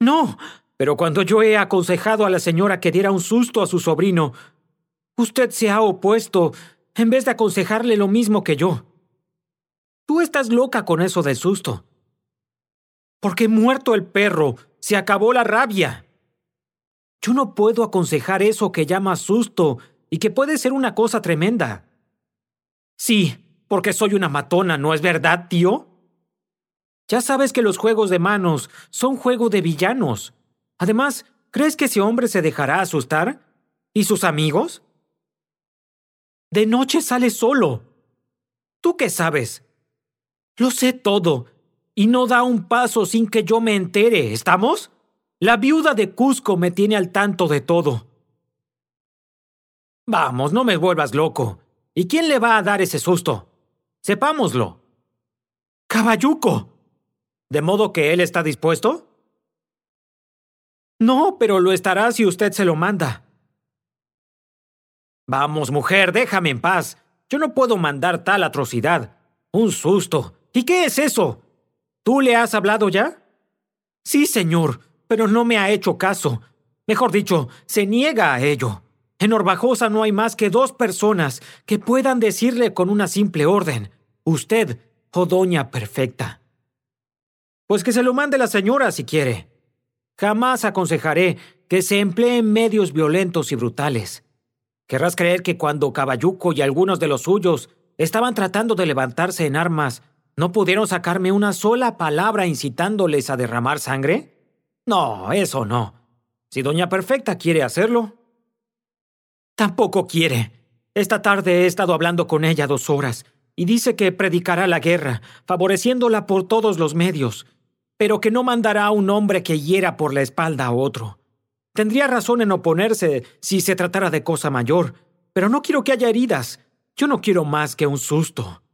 No, pero cuando yo he aconsejado a la señora que diera un susto a su sobrino, usted se ha opuesto en vez de aconsejarle lo mismo que yo. Tú estás loca con eso del susto. Porque muerto el perro, se acabó la rabia. Yo no puedo aconsejar eso que llamas susto y que puede ser una cosa tremenda. Sí, porque soy una matona, ¿no es verdad, tío? Ya sabes que los juegos de manos son juego de villanos. Además, ¿crees que ese hombre se dejará asustar? ¿Y sus amigos? De noche sale solo. ¿Tú qué sabes? Lo sé todo, y no da un paso sin que yo me entere, ¿estamos? La viuda de Cusco me tiene al tanto de todo. Vamos, no me vuelvas loco. ¿Y quién le va a dar ese susto? Sepámoslo. ¡Caballuco! ¿De modo que él está dispuesto? No, pero lo estará si usted se lo manda. Vamos, mujer, déjame en paz. Yo no puedo mandar tal atrocidad. Un susto. ¿Y qué es eso? ¿Tú le has hablado ya? Sí, señor, pero no me ha hecho caso. Mejor dicho, se niega a ello. En Orbajosa no hay más que 2 personas que puedan decirle con una simple orden: usted o Doña Perfecta. Pues que se lo mande la señora si quiere. Jamás aconsejaré que se empleen medios violentos y brutales. Querrás creer que cuando Caballuco y algunos de los suyos estaban tratando de levantarse en armas, ¿no pudieron sacarme una sola palabra incitándoles a derramar sangre? No, eso no. Si Doña Perfecta quiere hacerlo. Tampoco quiere. Esta tarde he estado hablando con ella 2 horas y dice que predicará la guerra, favoreciéndola por todos los medios, pero que no mandará a un hombre que hiera por la espalda a otro. Tendría razón en oponerse si se tratara de cosa mayor, pero no quiero que haya heridas. Yo no quiero más que un susto.